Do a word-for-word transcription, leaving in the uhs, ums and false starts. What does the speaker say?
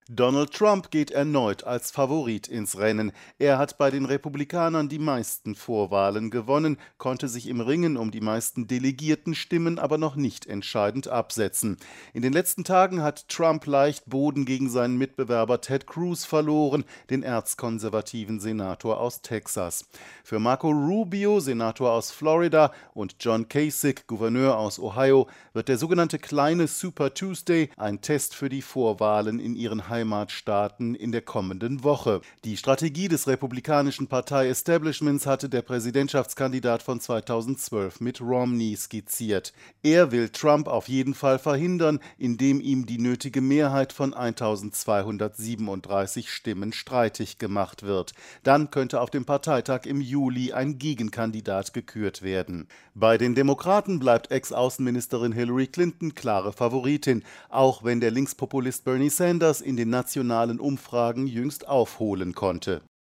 Donald Trump geht erneut als Favorit ins Rennen. Er hat bei den Republikanern die meisten Vorwahlen gewonnen, konnte sich im Ringen um die meisten Delegiertenstimmen aber noch nicht entscheidend absetzen. In den letzten Tagen hat Trump leicht Boden gegen seinen Mitbewerber Ted Cruz verloren, den erzkonservativen Senator aus Texas. Für Marco Rubio, Senator aus Florida, und John Kasich, Gouverneur aus Ohio, wird der sogenannte kleine Super Tuesday ein Test für die Vorwahlen in ihren Heimatstaaten in der kommenden Woche. Die Strategie des republikanischen Partei-Establishments hatte der Präsidentschaftskandidat von zweitausendzwölf Mitt Romney skizziert. Er will Trump auf jeden Fall verhindern, indem ihm die nötige Mehrheit von eintausendzweihundertsiebenunddreißig Stimmen streitig gemacht wird. Dann könnte auf dem Parteitag im Juli ein Gegenkandidat gekürt werden. Bei den Demokraten bleibt Ex-Außenministerin Hillary Clinton klare Favoritin, auch wenn der Linkspopulist Bernie Sanders in den nationalen Umfragen jüngst aufholen konnte.